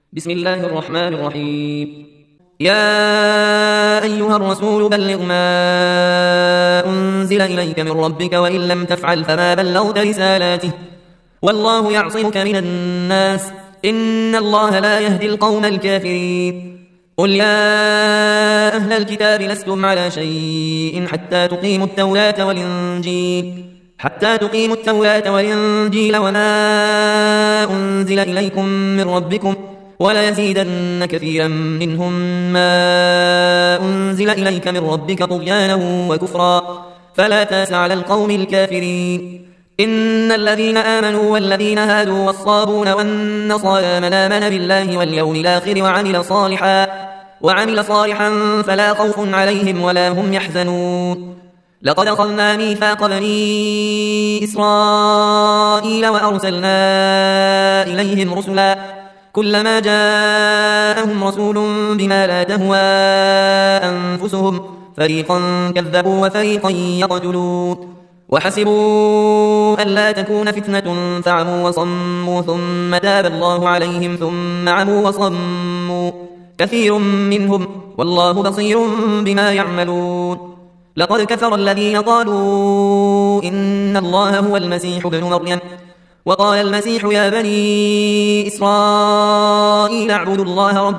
بسم الله الرحمن الرحيم. يا أيها الرسول بلغ ما أنزل إليك من ربك وإن لم تفعل فما بلغت رسالاته والله يعصمك من الناس إن الله لا يهدي القوم الكافرين. قل يا أهل الكتاب لستم على شيء حتى تقيموا التوراة والإنجيل وما أنزل إليكم من ربكم وليزيدن كثيرا منهم ما أنزل إليك من ربك طغيانا وكفرا فلا تأس على القوم الكافرين. إن الذين آمنوا والذين هادوا والصابون والنصارى من آمن بالله واليوم الآخر وعمل صالحا فلا خوف عليهم ولا هم يحزنون. لقد أخذنا ميثاق بني إسرائيل وأرسلنا إليهم رسلا كلما جاءهم رسول بما لا تهوى أنفسهم فريقا كذبوا وفريقا يقتلون وحسبوا ألا تكون فتنة فعموا وصموا ثم تاب الله عليهم ثم عموا وصموا كثير منهم والله بصير بما يعملون. لقد كفر الذين قالوا إن الله هو المسيح ابن مريم وقال المسيح يا بني إسرائيل اعبدوا الله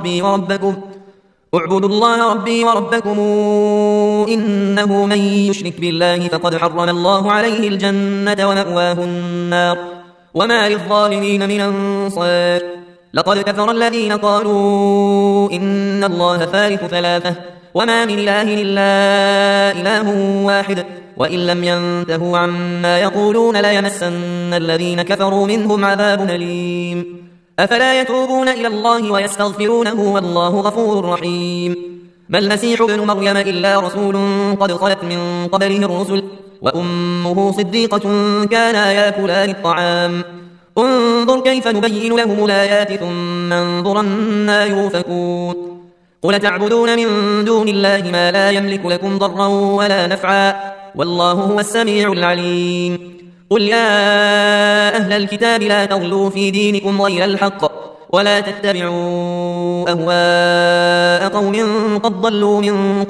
ربي وربكم إنه من يشرك بالله فقد حرم الله عليه الجنة ومأواه النار وما للظالمين من أنصار. لقد كفر الذين قالوا إن الله ثالث ثلاثة وما من إله إلا إله واحد وإن لم ينتهوا عما يقولون ليمسن الذين كفروا منهم عذاب أليم. أفلا يتوبون إلى الله ويستغفرونه والله غفور رحيم. ما المسيح ابن مريم إلا رسول قد خلت من قبله الرسل وأمه صديقة كانا يأكلان الطعام انظر كيف نبين لهم الآيات ثم انظر أنا يؤفكون. قل تعبدون من دون الله ما لا يملك لكم ضرا ولا نفعا والله هو السميع العليم. قل يا أهل الكتاب لا تغلوا في دينكم غير الحق ولا تتبعوا أهواء قوم قد ضلوا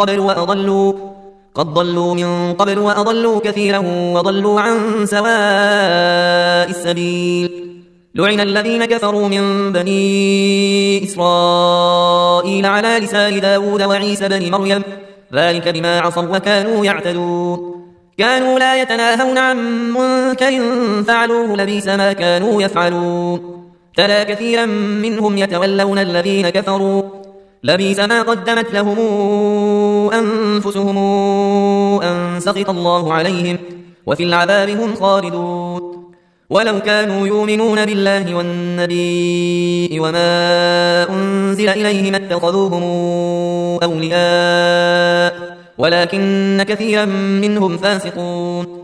من قبل وأضلوا كثيرا وضلوا عن سواء السبيل. لعن الذين كفروا من بني إسرائيل على لسان داود وعيسى بن مريم ذلك بما عصوا وكانوا يعتدون. كانوا لا يتناهون عن منكر فعلوه لبئس ما كانوا يفعلون. ترى كثيرا منهم يتولون الذين كفروا لبئس ما قدمت لهم أنفسهم أن سخط الله عليهم وفي العذاب هم خالدون. ولو كانوا يؤمنون بالله والنبي وما أنزل إليهم اتخذوهم أولياء ولكن كثيرا منهم فاسقون.